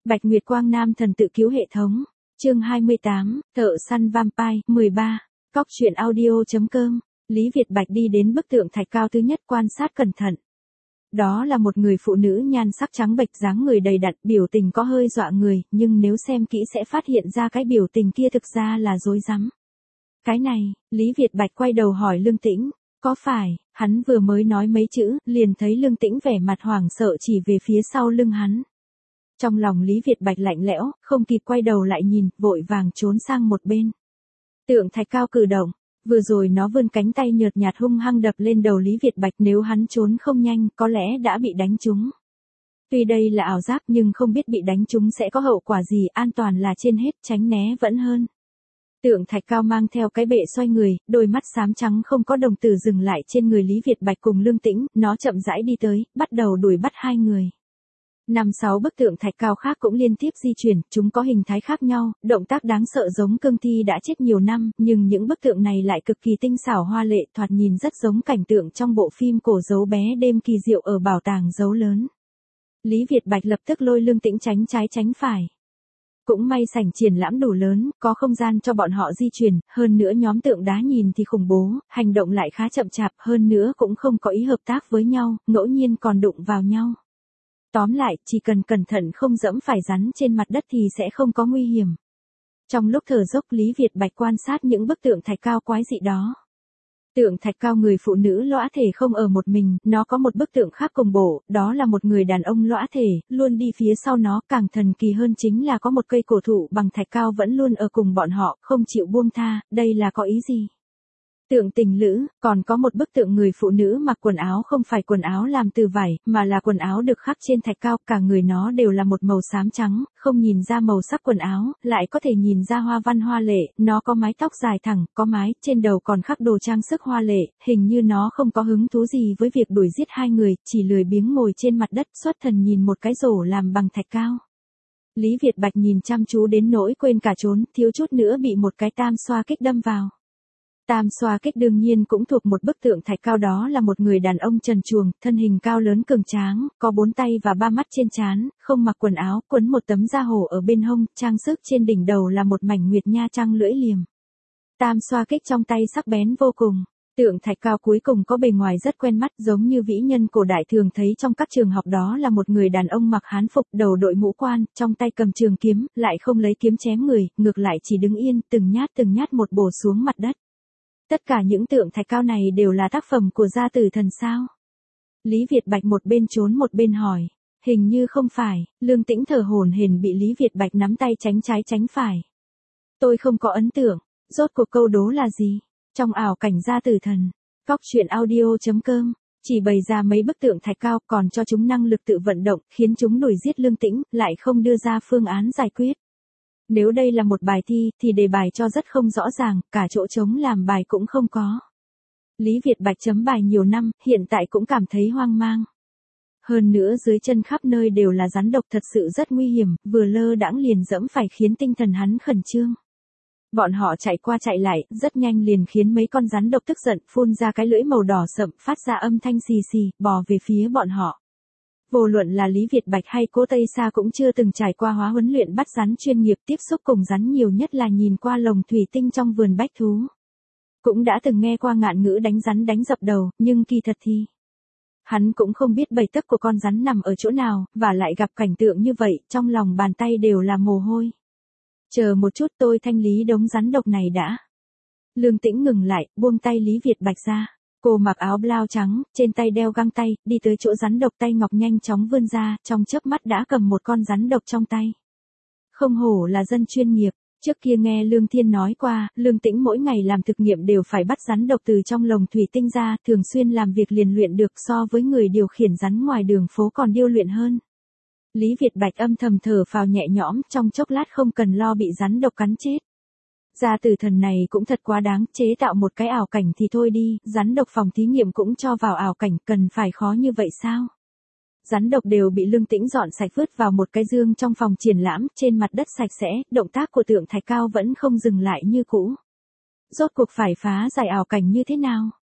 Bạch Nguyệt Quang Nam thần tự cứu hệ thống. Chương 28, Thợ săn vampire, 13. Cóc truyện audio.com. Lý Việt Bạch đi đến bức tượng thạch cao thứ nhất quan sát cẩn thận. Đó là một người phụ nữ nhan sắc trắng bệch, dáng người đầy đặn, biểu tình có hơi dọa người, nhưng nếu xem kỹ sẽ phát hiện ra cái biểu tình kia thực ra là rối rắm. Cái này, Lý Việt Bạch quay đầu hỏi Lương Tĩnh, có phải? Hắn vừa mới nói mấy chữ, liền thấy Lương Tĩnh vẻ mặt hoảng sợ chỉ về phía sau lưng hắn. Trong lòng Lý Việt Bạch lạnh lẽo, không kịp quay đầu lại nhìn, vội vàng trốn sang một bên. Tượng thạch cao cử động, vừa rồi nó vươn cánh tay nhợt nhạt hung hăng đập lên đầu Lý Việt Bạch, nếu hắn trốn không nhanh, có lẽ đã bị đánh trúng. Tuy đây là ảo giác nhưng không biết bị đánh trúng sẽ có hậu quả gì, an toàn là trên hết, tránh né vẫn hơn. Tượng thạch cao mang theo cái bệ xoay người, đôi mắt xám trắng không có đồng tử dừng lại trên người Lý Việt Bạch cùng Lương Tĩnh, nó chậm rãi đi tới, bắt đầu đuổi bắt hai người. 5-6 bức tượng thạch cao khác cũng liên tiếp di chuyển, chúng có hình thái khác nhau, động tác đáng sợ giống cương thi đã chết nhiều năm, nhưng những bức tượng này lại cực kỳ tinh xảo hoa lệ, thoạt nhìn rất giống cảnh tượng trong bộ phim cổ dấu bé đêm kỳ diệu ở bảo tàng dấu lớn. Lý Việt Bạch lập tức lôi Lương Tĩnh tránh trái tránh phải. Cũng may sảnh triển lãm đủ lớn, có không gian cho bọn họ di chuyển, hơn nữa nhóm tượng đá nhìn thì khủng bố, hành động lại khá chậm chạp, hơn nữa cũng không có ý hợp tác với nhau, ngẫu nhiên còn đụng vào nhau. Tóm lại, chỉ cần cẩn thận không dẫm phải rắn trên mặt đất thì sẽ không có nguy hiểm. Trong lúc thở dốc, Lý Việt Bạch quan sát những bức tượng thạch cao quái dị đó. Tượng thạch cao người phụ nữ lõa thể không ở một mình, nó có một bức tượng khác cùng bộ, đó là một người đàn ông lõa thể, luôn đi phía sau nó, càng thần kỳ hơn chính là có một cây cổ thụ bằng thạch cao vẫn luôn ở cùng bọn họ, không chịu buông tha, đây là có ý gì? Tượng tình lữ, còn có một bức tượng người phụ nữ mặc quần áo không phải quần áo làm từ vải, mà là quần áo được khắc trên thạch cao, cả người nó đều là một màu xám trắng, không nhìn ra màu sắc quần áo, lại có thể nhìn ra hoa văn hoa lệ, nó có mái tóc dài thẳng, có mái, trên đầu còn khắc đồ trang sức hoa lệ, hình như nó không có hứng thú gì với việc đuổi giết hai người, chỉ lười biếng ngồi trên mặt đất xuất thần nhìn một cái rổ làm bằng thạch cao. Lý Việt Bạch nhìn chăm chú đến nỗi quên cả trốn, thiếu chút nữa bị một cái tam xoa kích đâm vào. Tam xoa kích đương nhiên cũng thuộc một bức tượng thạch cao, đó là một người đàn ông trần truồng, thân hình cao lớn cường tráng, có 4 tay và 3 mắt trên trán, không mặc quần áo, quấn một tấm da hổ ở bên hông, trang sức trên đỉnh đầu là một mảnh nguyệt nha trăng lưỡi liềm. Tam xoa kích trong tay sắc bén vô cùng. Tượng thạch cao cuối cùng có bề ngoài rất quen mắt, giống như vĩ nhân cổ đại thường thấy trong các trường học, đó là một người đàn ông mặc hán phục, đầu đội mũ quan, trong tay cầm trường kiếm, lại không lấy kiếm chém người, ngược lại chỉ đứng yên, từng nhát một bổ xuống mặt đất. Tất cả những tượng thạch cao này đều là tác phẩm của gia tử thần sao? Lý Việt Bạch một bên trốn một bên hỏi. Hình như không phải, Lương Tĩnh thở hổn hển bị Lý Việt Bạch nắm tay tránh trái tránh phải. Tôi không có ấn tượng, rốt cuộc câu đố là gì? Trong ảo cảnh gia tử thần, Cóc truyện audio.com, chỉ bày ra mấy bức tượng thạch cao, còn cho chúng năng lực tự vận động, khiến chúng đuổi giết Lương Tĩnh, lại không đưa ra phương án giải quyết. Nếu đây là một bài thi, thì đề bài cho rất không rõ ràng, cả chỗ trống làm bài cũng không có. Lý Việt Bạch chấm bài nhiều năm, hiện tại cũng cảm thấy hoang mang. Hơn nữa dưới chân khắp nơi đều là rắn độc, thật sự rất nguy hiểm, vừa lơ đãng liền dẫm phải khiến tinh thần hắn khẩn trương. Bọn họ chạy qua chạy lại, rất nhanh liền khiến mấy con rắn độc tức giận, phun ra cái lưỡi màu đỏ sậm, phát ra âm thanh xì xì, bò về phía bọn họ. Vô luận là Lý Việt Bạch hay Cố Tây Sa cũng chưa từng trải qua hóa huấn luyện bắt rắn chuyên nghiệp, tiếp xúc cùng rắn nhiều nhất là nhìn qua lồng thủy tinh trong vườn bách thú. Cũng đã từng nghe qua ngạn ngữ đánh rắn đánh dập đầu, nhưng kỳ thật thì hắn cũng không biết bầy tấc của con rắn nằm ở chỗ nào, và lại gặp cảnh tượng như vậy, trong lòng bàn tay đều là mồ hôi. Chờ một chút, tôi thanh lý đống rắn độc này đã. Lương Tĩnh ngừng lại, buông tay Lý Việt Bạch ra. Cô mặc áo blau trắng, trên tay đeo găng tay, đi tới chỗ rắn độc, tay ngọc nhanh chóng vươn ra, trong chớp mắt đã cầm một con rắn độc trong tay. Không hổ là dân chuyên nghiệp, trước kia nghe Lương Thiên nói qua, Lương Tĩnh mỗi ngày làm thực nghiệm đều phải bắt rắn độc từ trong lồng thủy tinh ra, thường xuyên làm việc liền luyện được, so với người điều khiển rắn ngoài đường phố còn điêu luyện hơn. Lý Việt Bạch âm thầm thở phào nhẹ nhõm, trong chốc lát không cần lo bị rắn độc cắn chết. Gia tử thần này cũng thật quá đáng, chế tạo một cái ảo cảnh thì thôi đi, rắn độc phòng thí nghiệm cũng cho vào ảo cảnh, cần phải khó như vậy sao? Rắn độc đều bị Lương Tĩnh dọn sạch vứt vào một cái dương trong phòng triển lãm, trên mặt đất sạch sẽ, động tác của tượng thạch cao vẫn không dừng lại như cũ. Rốt cuộc phải phá giải ảo cảnh như thế nào?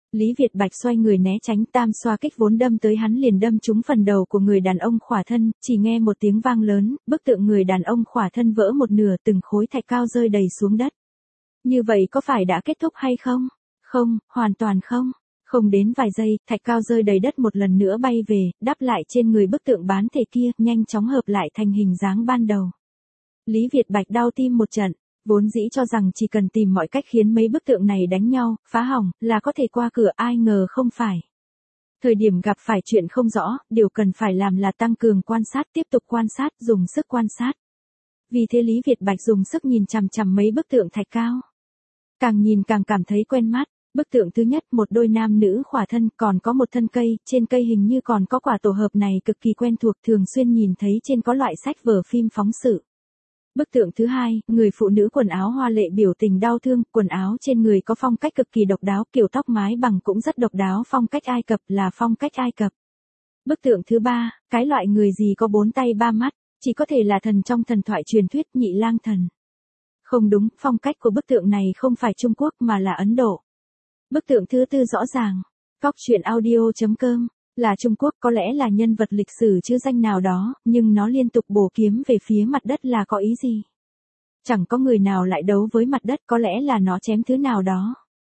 Lý Việt Bạch xoay người né tránh, tam xoa kích vốn đâm tới hắn liền đâm trúng phần đầu của người đàn ông khỏa thân, chỉ nghe một tiếng vang lớn, bức tượng người đàn ông khỏa thân vỡ một nửa, từng khối thạch cao rơi đầy xuống đất. Như vậy có phải đã kết thúc hay không? Không, hoàn toàn không. Không đến vài giây, thạch cao rơi đầy đất một lần nữa bay về, đáp lại trên người bức tượng bán thể kia, nhanh chóng hợp lại thành hình dáng ban đầu. Lý Việt Bạch đau tim một trận, vốn dĩ cho rằng chỉ cần tìm mọi cách khiến mấy bức tượng này đánh nhau, phá hỏng, là có thể qua cửa, ai ngờ không phải. Thời điểm gặp phải chuyện không rõ, điều cần phải làm là tăng cường quan sát, tiếp tục quan sát, dùng sức quan sát. Vì thế Lý Việt Bạch dùng sức nhìn chằm chằm mấy bức tượng thạch cao. Càng nhìn càng cảm thấy quen mắt. Bức tượng thứ nhất, một đôi nam nữ khỏa thân, còn có một thân cây, trên cây hình như còn có quả tổ hợp này cực kỳ quen thuộc, thường xuyên nhìn thấy trên có loại sách vở phim phóng sự. Bức tượng thứ hai, người phụ nữ quần áo hoa lệ biểu tình đau thương, quần áo trên người có phong cách cực kỳ độc đáo, kiểu tóc mái bằng cũng rất độc đáo, phong cách Ai Cập là phong cách Ai Cập. Bức tượng thứ ba, cái loại người gì có 4 tay 3 mắt, chỉ có thể là thần trong thần thoại truyền thuyết, Nhị Lang Thần. Không đúng, phong cách của bức tượng này không phải Trung Quốc mà là Ấn Độ. Bức tượng thứ tư rõ ràng, Cóc Truyện Audio.com, là Trung Quốc, có lẽ là nhân vật lịch sử chữ danh nào đó, nhưng nó liên tục bổ kiếm về phía mặt đất là có ý gì? Chẳng có người nào lại đấu với mặt đất, có lẽ là nó chém thứ nào đó.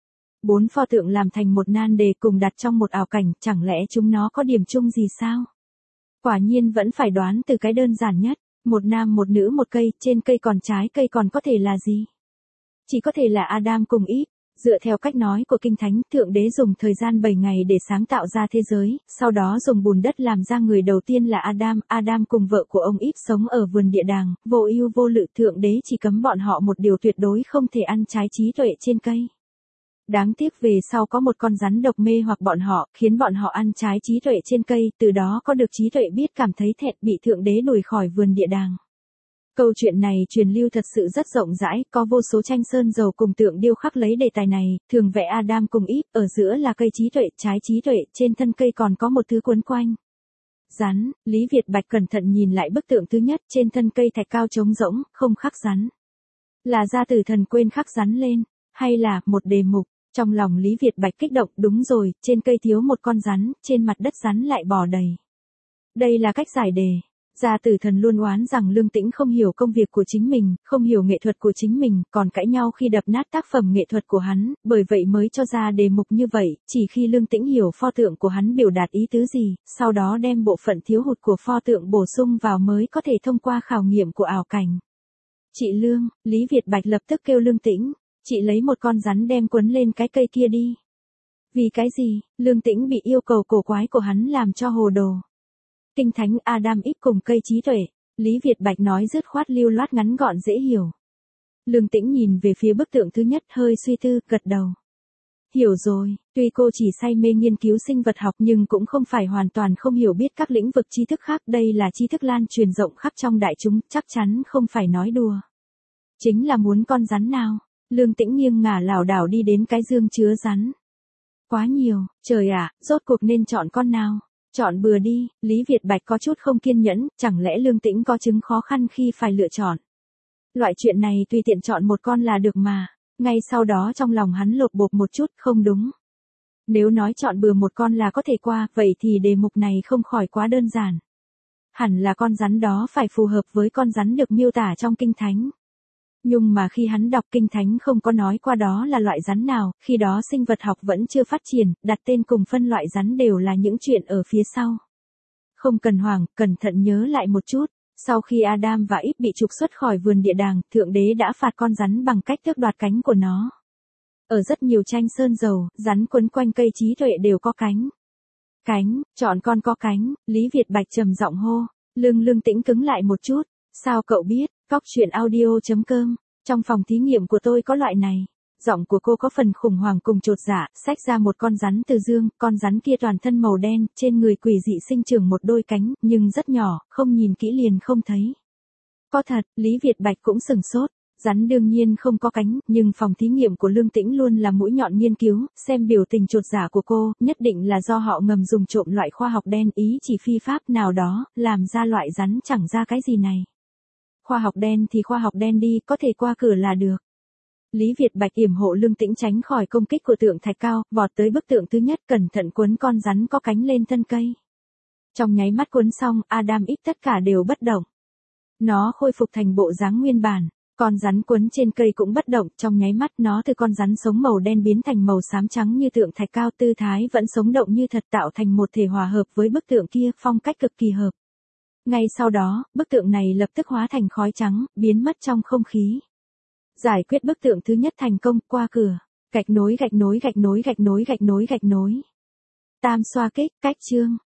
4 pho tượng làm thành một nan đề cùng đặt trong một ảo cảnh, chẳng lẽ chúng nó có điểm chung gì sao? Quả nhiên vẫn phải đoán từ cái đơn giản nhất, một nam một nữ một cây, trên cây còn trái cây còn có thể là gì? Chỉ có thể là Adam cùng Eve. Dựa theo cách nói của Kinh Thánh, Thượng Đế dùng thời gian 7 ngày để sáng tạo ra thế giới, sau đó dùng bùn đất làm ra người đầu tiên là Adam. Adam cùng vợ của ông Eve sống ở vườn địa đàng, vô ưu vô lự, Thượng Đế chỉ cấm bọn họ một điều tuyệt đối không thể ăn trái trí tuệ trên cây. Đáng tiếc về sau có một con rắn độc mê hoặc bọn họ, khiến bọn họ ăn trái trí tuệ trên cây, từ đó có được trí tuệ biết cảm thấy thẹn, bị Thượng Đế đuổi khỏi vườn địa đàng. Câu chuyện này truyền lưu thật sự rất rộng rãi, có vô số tranh sơn dầu cùng tượng điêu khắc lấy đề tài này, thường vẽ Adam cùng Eve, ở giữa là cây trí tuệ, trái trí tuệ, trên thân cây còn có một thứ quấn quanh. Rắn, Lý Việt Bạch cẩn thận nhìn lại bức tượng thứ nhất, trên thân cây thạch cao trống rỗng, không khắc rắn. Là gia tử thần quên khắc rắn lên, hay là một đề mục, trong lòng Lý Việt Bạch kích động, đúng rồi, trên cây thiếu một con rắn, trên mặt đất rắn lại bò đầy. Đây là cách giải đề. Gia tử thần luôn oán rằng Lương Tĩnh không hiểu công việc của chính mình, không hiểu nghệ thuật của chính mình, còn cãi nhau khi đập nát tác phẩm nghệ thuật của hắn, bởi vậy mới cho ra đề mục như vậy, chỉ khi Lương Tĩnh hiểu pho tượng của hắn biểu đạt ý tứ gì, sau đó đem bộ phận thiếu hụt của pho tượng bổ sung vào mới có thể thông qua khảo nghiệm của ảo cảnh. Chị Lương, Lý Việt Bạch lập tức kêu Lương Tĩnh, chị lấy một con rắn đem quấn lên cái cây kia đi. Vì cái gì? Lương Tĩnh bị yêu cầu cổ quái của hắn làm cho hồ đồ. Kinh Thánh, Adam Eve cùng cây trí tuệ, Lý Việt Bạch nói dứt khoát lưu loát ngắn gọn dễ hiểu. Lương Tĩnh nhìn về phía bức tượng thứ nhất, hơi suy tư, gật đầu. Hiểu rồi, tuy cô chỉ say mê nghiên cứu sinh vật học nhưng cũng không phải hoàn toàn không hiểu biết các lĩnh vực tri thức khác, đây là tri thức lan truyền rộng khắp trong đại chúng, chắc chắn không phải nói đùa. Chính là muốn con rắn nào? Lương Tĩnh nghiêng ngả lảo đảo đi đến cái dương chứa rắn. Quá nhiều, trời ạ, rốt cuộc nên chọn con nào? Chọn bừa đi, Lý Việt Bạch có chút không kiên nhẫn, chẳng lẽ Lương Tĩnh có chứng khó khăn khi phải lựa chọn. Loại chuyện này tùy tiện chọn một con là được mà, ngay sau đó trong lòng hắn lột bột một chút, không đúng. Nếu nói chọn bừa một con là có thể qua, vậy thì đề mục này không khỏi quá đơn giản. Hẳn là con rắn đó phải phù hợp với con rắn được miêu tả trong Kinh Thánh. Nhưng mà khi hắn đọc Kinh Thánh không có nói qua đó là loại rắn nào, khi đó sinh vật học vẫn chưa phát triển, đặt tên cùng phân loại rắn đều là những chuyện ở phía sau. Không cần hoảng, cẩn thận nhớ lại một chút, sau khi Adam và Eve bị trục xuất khỏi vườn địa đàng, Thượng Đế đã phạt con rắn bằng cách tước đoạt cánh của nó. Ở rất nhiều tranh sơn dầu, rắn quấn quanh cây trí tuệ đều có cánh. Cánh, chọn con có cánh, Lý Việt Bạch trầm giọng hô, Lương Tĩnh cứng lại một chút, sao cậu biết? Cóc Truyện Audio.com, trong phòng thí nghiệm của tôi có loại này. Giọng của cô có phần khủng hoảng cùng chột dạ, xách ra một con rắn từ dương, con rắn kia toàn thân màu đen, trên người quỷ dị sinh trưởng một đôi cánh, nhưng rất nhỏ, không nhìn kỹ liền không thấy. Có thật, Lý Việt Bạch cũng sừng sốt, rắn đương nhiên không có cánh, nhưng phòng thí nghiệm của Lương Tĩnh luôn là mũi nhọn nghiên cứu, xem biểu tình chột dạ của cô, nhất định là do họ ngầm dùng trộm loại khoa học đen ý chỉ phi pháp nào đó, làm ra loại rắn chẳng ra cái gì này. Khoa học đen thì khoa học đen đi, có thể qua cửa là được. Lý Việt Bạch yểm hộ Lương Tĩnh tránh khỏi công kích của tượng thạch cao, vọt tới bức tượng thứ nhất, cẩn thận quấn con rắn có cánh lên thân cây. Trong nháy mắt quấn xong, Adam ít tất cả đều bất động. Nó khôi phục thành bộ dáng nguyên bản. Con rắn quấn trên cây cũng bất động, trong nháy mắt nó từ con rắn sống màu đen biến thành màu xám trắng như tượng thạch cao, tư thái vẫn sống động như thật, tạo thành một thể hòa hợp với bức tượng kia, phong cách cực kỳ hợp. Ngay sau đó, bức tượng này lập tức hóa thành khói trắng, biến mất trong không khí. Giải quyết bức tượng thứ nhất thành công, qua cửa. Gạch nối gạch nối gạch nối gạch nối gạch nối gạch nối. Tam xoa kích, cách chương.